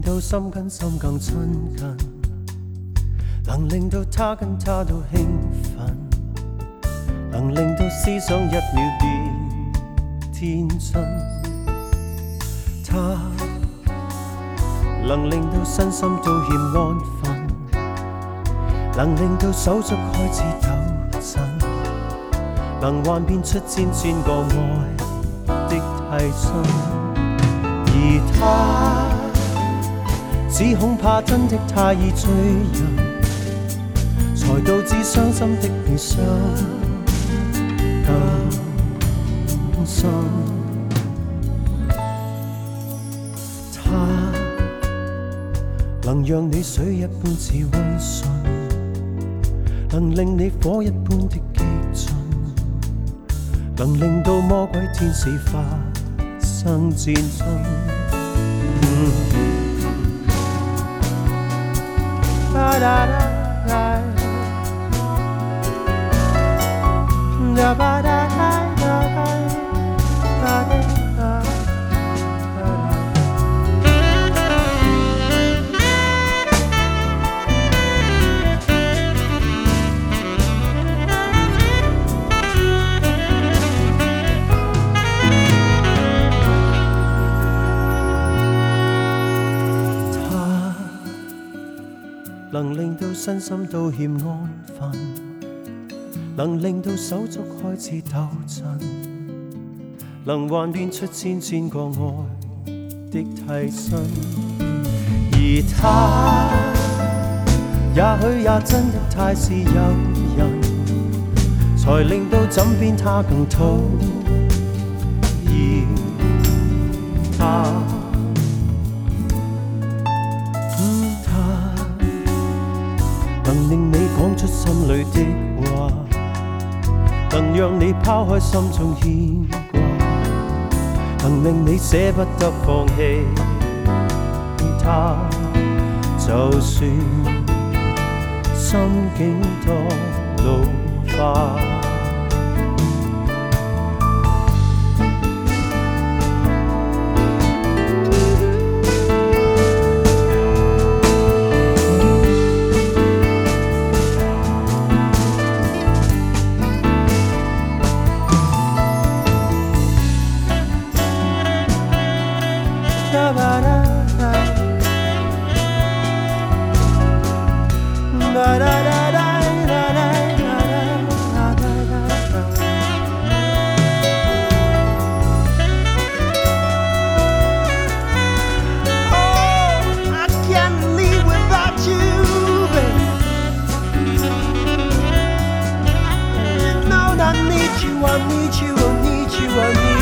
到心跟心更亲近，能令到他跟他都兴奋，能令到思想一秒變天真。他能令到身心都欠安分，能令到手足開始抖震，能幻變出千千個愛的替身。而他只恐怕真的太易醉人，才導致傷心的你傷更深。他能讓你水一般似溫順，能令你火一般的激進，能令到魔鬼天使發生戰爭。能令到身心都欠安分，能令到手足開始抖震，能幻變出千千個愛的替身。而他也許也真的太是誘人，才令到枕邊他更討厭他。能令你講出心裏的話，能讓你拋開心中牽掛，能令你捨不得放棄他。就算心境多老化，I need you, I need you, I need you.